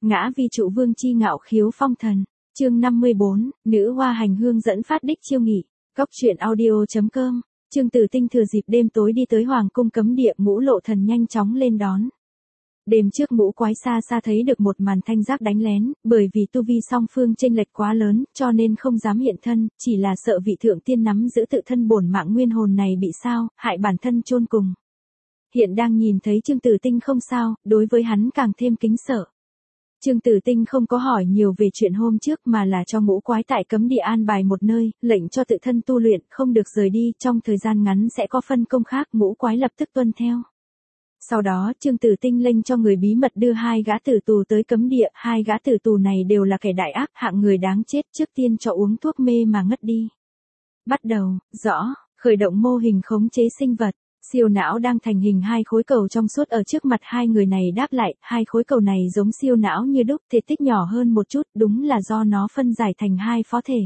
Ngã vi trụ vương chi ngạo khiếu phong thần. Chương 54, nữ hoa hành hương dẫn phát đích chiêu nghị. Góc truyện audio.com. Trương Tử Tinh thừa dịp đêm tối đi tới hoàng cung cấm địa, Ngũ Lộ Thần nhanh chóng lên đón. Đêm trước Ngũ Quái xa xa thấy được một màn thanh giác đánh lén, bởi vì tu vi song phương chênh lệch quá lớn, cho nên không dám hiện thân, chỉ là sợ vị thượng tiên nắm giữ tự thân bổn mạng nguyên hồn này bị sao, hại bản thân chôn cùng. Hiện đang nhìn thấy Trương Tử Tinh không sao, đối với hắn càng thêm kính sợ. Trương Tử Tinh không có hỏi nhiều về chuyện hôm trước mà là cho Ngũ Quái tại cấm địa an bài một nơi, lệnh cho tự thân tu luyện, không được rời đi, trong thời gian ngắn sẽ có phân công khác, Ngũ Quái lập tức tuân theo. Sau đó, Trương Tử Tinh lệnh cho người bí mật đưa 2 gã tử tù tới cấm địa, 2 gã tử tù này đều là kẻ đại ác, hạng người đáng chết, trước tiên cho uống thuốc mê mà ngất đi. Bắt đầu, rõ, khởi động mô hình khống chế sinh vật. Siêu não đang thành hình 2 khối cầu trong suốt ở trước mặt hai người này đáp lại, 2 khối cầu này giống siêu não như đúc, thể tích nhỏ hơn một chút, đúng là do nó phân giải thành 2 phó thể.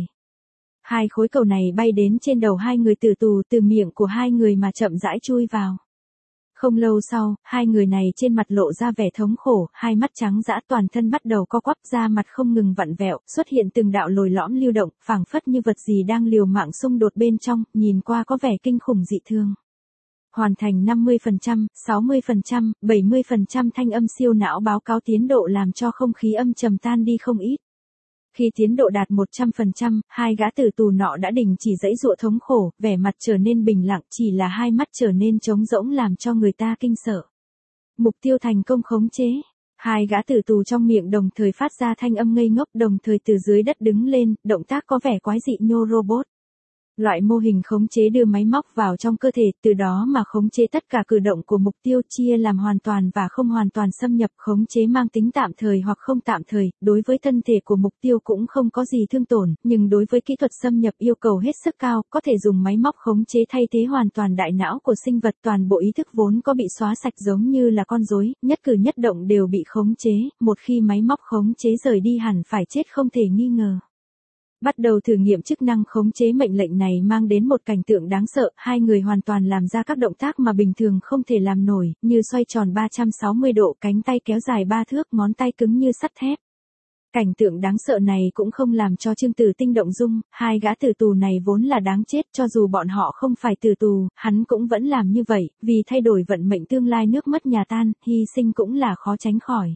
2 khối cầu này bay đến trên đầu 2 người tử tù, từ miệng của 2 người mà chậm rãi chui vào. Không lâu sau, 2 người này trên mặt lộ ra vẻ thống khổ, 2 mắt trắng dã, toàn thân bắt đầu co quắp, da mặt không ngừng vặn vẹo, xuất hiện từng đạo lồi lõm lưu động, phảng phất như vật gì đang liều mạng xung đột bên trong, nhìn qua có vẻ kinh khủng dị thường. Hoàn thành 50%, 60%, 70% thanh âm siêu não báo cáo tiến độ làm cho không khí âm trầm tan đi không ít. Khi tiến độ đạt 100%, 2 gã tử tù nọ đã đình chỉ giãy giụa thống khổ, vẻ mặt trở nên bình lặng, chỉ là 2 mắt trở nên trống rỗng làm cho người ta kinh sợ. Mục tiêu thành công khống chế. 2 gã tử tù trong miệng đồng thời phát ra thanh âm ngây ngốc, đồng thời từ dưới đất đứng lên, động tác có vẻ quái dị như robot. Loại mô hình khống chế đưa máy móc vào trong cơ thể, từ đó mà khống chế tất cả cử động của mục tiêu, chia làm hoàn toàn và không hoàn toàn xâm nhập, khống chế mang tính tạm thời hoặc không tạm thời, đối với thân thể của mục tiêu cũng không có gì thương tổn, nhưng đối với kỹ thuật xâm nhập yêu cầu hết sức cao, có thể dùng máy móc khống chế thay thế hoàn toàn đại não của sinh vật, toàn bộ ý thức vốn có bị xóa sạch giống như là con rối, nhất cử nhất động đều bị khống chế, một khi máy móc khống chế rời đi hẳn phải chết không thể nghi ngờ. Bắt đầu thử nghiệm chức năng khống chế mệnh lệnh này mang đến một cảnh tượng đáng sợ, 2 người hoàn toàn làm ra các động tác mà bình thường không thể làm nổi, như xoay tròn 360 độ, cánh tay kéo dài 3 thước, ngón tay cứng như sắt thép. Cảnh tượng đáng sợ này cũng không làm cho Trương Tử Tinh động dung, 2 gã tử tù này vốn là đáng chết, cho dù bọn họ không phải tử tù, hắn cũng vẫn làm như vậy, vì thay đổi vận mệnh tương lai nước mất nhà tan, hy sinh cũng là khó tránh khỏi.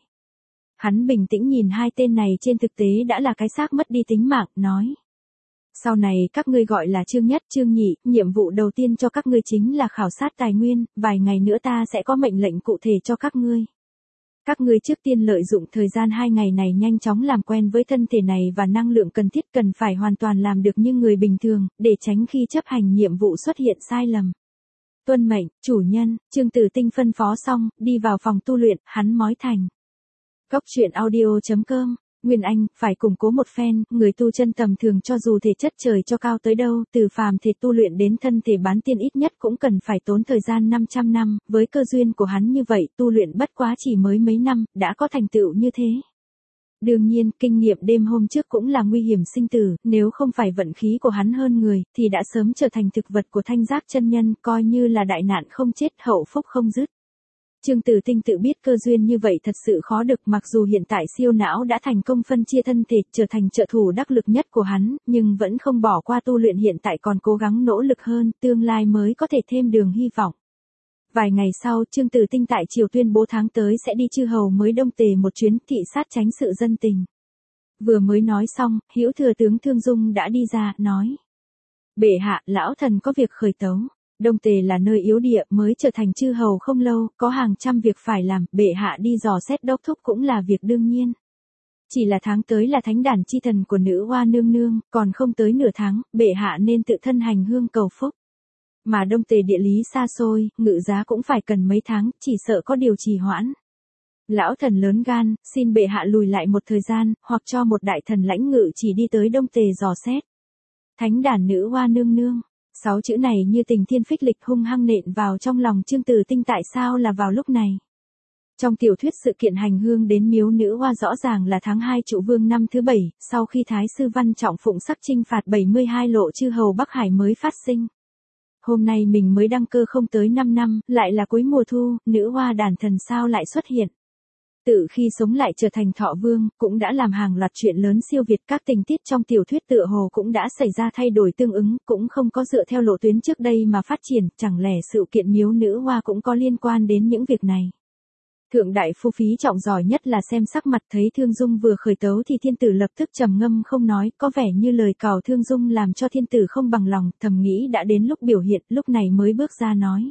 Hắn bình tĩnh nhìn 2 tên này trên thực tế đã là cái xác mất đi tính mạng, nói. Sau này các ngươi gọi là Trương Nhất, Trương Nhị, nhiệm vụ đầu tiên cho các ngươi chính là khảo sát tài nguyên, vài ngày nữa ta sẽ có mệnh lệnh cụ thể cho các ngươi. Các ngươi trước tiên lợi dụng thời gian 2 ngày này nhanh chóng làm quen với thân thể này và năng lượng cần thiết, cần phải hoàn toàn làm được như người bình thường, để tránh khi chấp hành nhiệm vụ xuất hiện sai lầm. Tuân mệnh, chủ nhân, Trương Tử Tinh phân phó xong, đi vào phòng tu luyện, hắn mói thành. Góc truyện audio.com. Nguyên Anh, phải củng cố một phen, người tu chân tầm thường cho dù thể chất trời cho cao tới đâu, từ phàm thể tu luyện đến thân thể bán tiên ít nhất cũng cần phải tốn thời gian 500 năm, với cơ duyên của hắn như vậy, tu luyện bất quá chỉ mới mấy năm, đã có thành tựu như thế. Đương nhiên, kinh nghiệm đêm hôm trước cũng là nguy hiểm sinh tử, nếu không phải vận khí của hắn hơn người, thì đã sớm trở thành thực vật của Thanh Giác chân nhân, coi như là đại nạn không chết, hậu phúc không dứt. Trương Tử Tinh tự biết cơ duyên như vậy thật sự khó được, mặc dù hiện tại siêu não đã thành công phân chia thân thể, trở thành trợ thủ đắc lực nhất của hắn, nhưng vẫn không bỏ qua tu luyện, hiện tại còn cố gắng nỗ lực hơn, tương lai mới có thể thêm đường hy vọng. Vài ngày sau, Trương Tử Tinh tại triều tuyên bố tháng tới sẽ đi chư hầu mới Đông Tề một chuyến, thị sát tránh sự dân tình. Vừa mới nói xong, Hữu Thừa tướng Thương Dung đã đi ra, nói. Bệ hạ, lão thần có việc khởi tấu. Đông Tề là nơi yếu địa, mới trở thành chư hầu không lâu, có hàng trăm việc phải làm, bệ hạ đi dò xét đốc thúc cũng là việc đương nhiên. Chỉ là tháng tới là thánh đản chi thần của nữ hoa nương nương, còn không tới nửa tháng, bệ hạ nên tự thân hành hương cầu phúc. Mà Đông Tề địa lý xa xôi, ngự giá cũng phải cần mấy tháng, chỉ sợ có điều trì hoãn. Lão thần lớn gan, xin bệ hạ lùi lại một thời gian, hoặc cho một đại thần lãnh ngự chỉ đi tới Đông Tề dò xét. Thánh đản nữ hoa nương nương. 6 chữ này như tình thiên phích lịch hung hăng nện vào trong lòng Trương Tử Tinh, tại sao là vào lúc này. Trong tiểu thuyết sự kiện hành hương đến miếu nữ hoa rõ ràng là tháng 2 Trụ Vương năm thứ 7, sau khi Thái sư Văn Trọng phụng sắc chinh phạt 72 lộ chư hầu Bắc Hải mới phát sinh. Hôm nay mình mới đăng cơ không tới 5 năm, lại là cuối mùa thu, nữ hoa đàn thần sao lại xuất hiện. Tự khi sống lại trở thành Thọ Vương, cũng đã làm hàng loạt chuyện lớn siêu việt, các tình tiết trong tiểu thuyết tựa hồ cũng đã xảy ra thay đổi tương ứng, cũng không có dựa theo lộ tuyến trước đây mà phát triển, chẳng lẽ sự kiện miếu nữ hoa cũng có liên quan đến những việc này. Thượng đại phu Phí Trọng giỏi nhất là xem sắc mặt, thấy Thương Dung vừa khởi tấu thì thiên tử lập tức trầm ngâm không nói, có vẻ như lời cào Thương Dung làm cho thiên tử không bằng lòng, thầm nghĩ đã đến lúc biểu hiện, lúc này mới bước ra nói.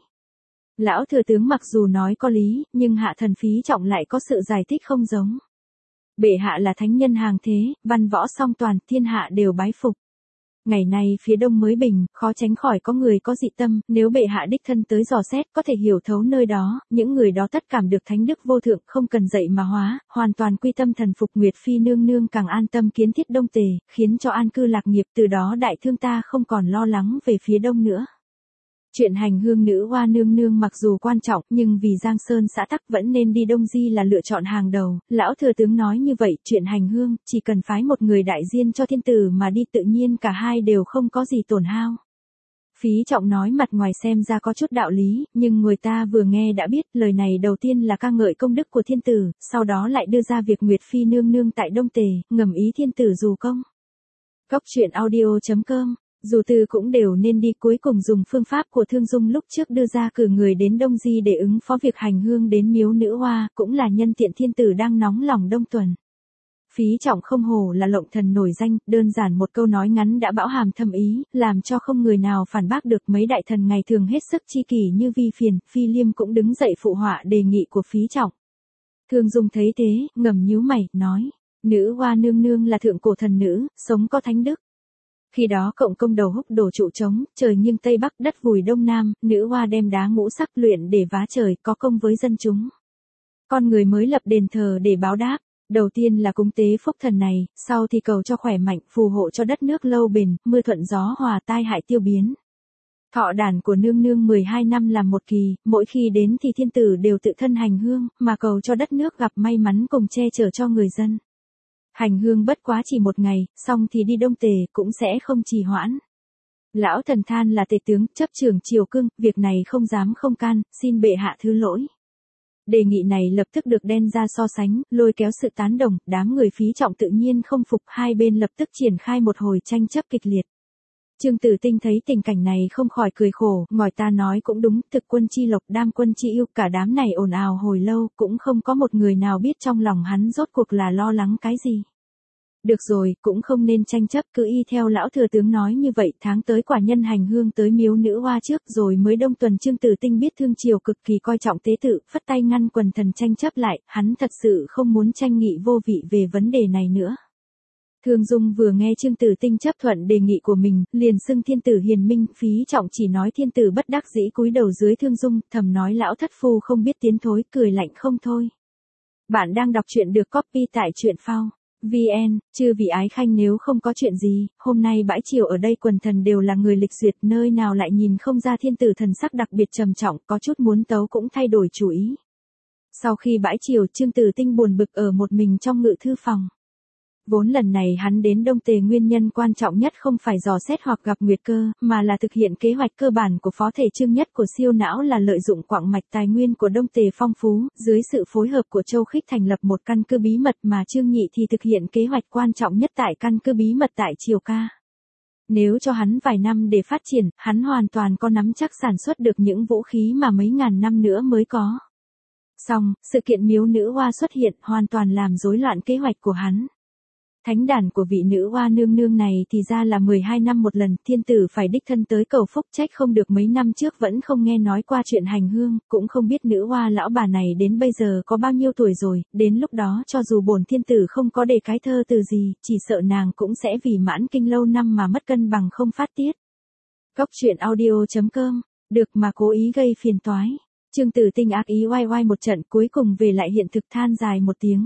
Lão thừa tướng mặc dù nói có lý, nhưng hạ thần Phí Trọng lại có sự giải thích không giống. Bệ hạ là thánh nhân hàng thế, văn võ song toàn, thiên hạ đều bái phục. Ngày nay phía đông mới bình, khó tránh khỏi có người có dị tâm, nếu bệ hạ đích thân tới dò xét có thể hiểu thấu nơi đó, những người đó tất cảm được thánh đức vô thượng, không cần dạy mà hóa, hoàn toàn quy tâm thần phục. Nguyệt Phi nương nương càng an tâm kiến thiết Đông Tề, khiến cho an cư lạc nghiệp, từ đó đại thương ta không còn lo lắng về phía đông nữa. Chuyện hành hương nữ hoa nương nương mặc dù quan trọng, nhưng vì Giang Sơn xã tắc vẫn nên đi Đông Di là lựa chọn hàng đầu. Lão thừa tướng nói như vậy, chuyện hành hương, chỉ cần phái một người đại diện cho thiên tử mà đi tự nhiên cả hai đều không có gì tổn hao. Phí Trọng nói mặt ngoài xem ra có chút đạo lý, nhưng người ta vừa nghe đã biết, lời này đầu tiên là ca ngợi công đức của thiên tử, sau đó lại đưa ra việc Nguyệt Phi nương nương tại Đông Tề, ngầm ý thiên tử dù công. Cốc truyện audio.com Dù từ cũng đều nên đi, cuối cùng dùng phương pháp của Thương Dung lúc trước đưa ra cử người đến Đông Di để ứng phó việc hành hương đến miếu nữ hoa, cũng là nhân tiện thiên tử đang nóng lòng đông tuần. Phí Trọng không hổ là lộng thần nổi danh, đơn giản một câu nói ngắn đã bão hàm thâm ý, làm cho không người nào phản bác được. Mấy đại thần ngày thường hết sức chi kỷ như Vi Phiền, Phi Liêm cũng đứng dậy phụ họa đề nghị của Phí Trọng. Thương Dung thấy thế, ngầm nhíu mày, nói, nữ hoa nương nương là thượng cổ thần nữ, sống có thánh đức. Khi đó cộng công đầu húc đổ trụ trống, trời nghiêng tây bắc, đất vùi đông nam, nữ hoa đem đá ngũ sắc luyện để vá trời, có công với dân chúng. Con người mới lập đền thờ để báo đáp. Đầu tiên là cúng tế phúc thần này, sau thì cầu cho khỏe mạnh, phù hộ cho đất nước lâu bền, mưa thuận gió hòa, tai hại tiêu biến. Thọ đản của nương nương 12 năm làm một kỳ, mỗi khi đến thì thiên tử đều tự thân hành hương, mà cầu cho đất nước gặp may mắn cùng che chở cho người dân. Hành hương bất quá chỉ một ngày, xong thì đi Đông Tề, cũng sẽ không trì hoãn. Lão thần than là tể tướng, chấp trưởng triều cương, việc này không dám không can, xin bệ hạ thứ lỗi. Đề nghị này lập tức được đem ra so sánh, lôi kéo sự tán đồng, đám người Phí Trọng tự nhiên không phục, hai bên lập tức triển khai một hồi tranh chấp kịch liệt. Trương Tử Tinh thấy tình cảnh này không khỏi cười khổ, ngòi ta nói cũng đúng, thực quân chi lộc, đam quân chi yêu, cả đám này ồn ào hồi lâu, cũng không có một người nào biết trong lòng hắn rốt cuộc là lo lắng cái gì. Được rồi, cũng không nên tranh chấp, cứ y theo lão thừa tướng nói như vậy, tháng tới quả nhân hành hương tới miếu nữ hoa trước rồi mới đông tuần. Trương Tử Tinh biết Thương Triều cực kỳ coi trọng tế tự, phất tay ngăn quần thần tranh chấp lại, hắn thật sự không muốn tranh nghị vô vị về vấn đề này nữa. Thương Dung vừa nghe Trương Tử Tinh chấp thuận đề nghị của mình, liền xưng thiên tử hiền minh. Phí Trọng chỉ nói thiên tử bất đắc dĩ cúi đầu dưới Thương Dung, thầm nói lão thất phu không biết tiến thối, cười lạnh không thôi. Bạn đang đọc truyện được copy tại truyện phao VN, chư vị ái khanh, nếu không có chuyện gì, hôm nay bãi triều ở đây quần thần đều là người lịch duyệt, nơi nào lại nhìn không ra thiên tử thần sắc đặc biệt trầm trọng, có chút muốn tấu cũng thay đổi chủ ý. Sau khi bãi triều, Trương Tử Tinh buồn bực ở một mình trong ngự thư phòng. Vốn lần này hắn đến Đông Tề nguyên nhân quan trọng nhất không phải dò xét hoặc gặp nguyệt cơ, mà là thực hiện kế hoạch cơ bản của phó thể Trương Nhất của siêu não, là lợi dụng quặng mạch tài nguyên của Đông Tề phong phú, dưới sự phối hợp của Châu Khích thành lập một căn cứ bí mật, mà Trương Nhị thì thực hiện kế hoạch quan trọng nhất tại căn cứ bí mật tại Triều Ca. Nếu cho hắn vài năm để phát triển, hắn hoàn toàn có nắm chắc sản xuất được những vũ khí mà mấy ngàn năm nữa mới có. Song, sự kiện miếu nữ hoa xuất hiện hoàn toàn làm rối loạn kế hoạch của hắn. Thánh đản của vị nữ hoa nương nương này thì ra là 12 năm một lần, thiên tử phải đích thân tới cầu phúc, trách không được mấy năm trước vẫn không nghe nói qua chuyện hành hương, cũng không biết nữ hoa lão bà này đến bây giờ có bao nhiêu tuổi rồi, đến lúc đó cho dù bổn thiên tử không có đề cái thơ từ gì, chỉ sợ nàng cũng sẽ vì mãn kinh lâu năm mà mất cân bằng không phát tiết. Cốc truyện audio.com, được mà cố ý gây phiền toái. Trương Tử Tinh ác ý oai oai một trận, cuối cùng về lại hiện thực than dài một tiếng.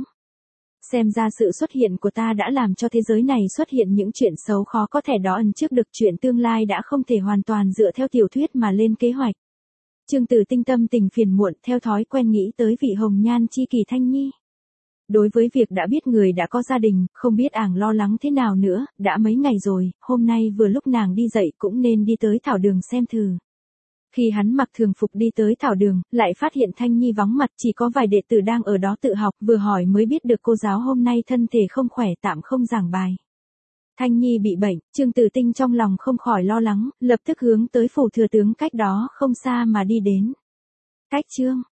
Xem ra sự xuất hiện của ta đã làm cho thế giới này xuất hiện những chuyện xấu khó có thể đó ẩn trước được, chuyện tương lai đã không thể hoàn toàn dựa theo tiểu thuyết mà lên kế hoạch. Trương Tử Tinh tâm tình phiền muộn, theo thói quen nghĩ tới vị hồng nhan chi kỷ Thanh Nhi. Đối với việc đã biết người đã có gia đình, không biết ảng lo lắng thế nào nữa, đã mấy ngày rồi, hôm nay vừa lúc nàng đi dậy cũng nên đi tới thảo đường xem thử. Khi hắn mặc thường phục đi tới thảo đường, lại phát hiện Thanh Nhi vắng mặt, chỉ có vài đệ tử đang ở đó tự học, vừa hỏi mới biết được cô giáo hôm nay thân thể không khỏe tạm không giảng bài. Thanh Nhi bị bệnh, Trương Tử Tinh trong lòng không khỏi lo lắng, lập tức hướng tới phủ thừa tướng cách đó không xa mà đi đến. Cách Trương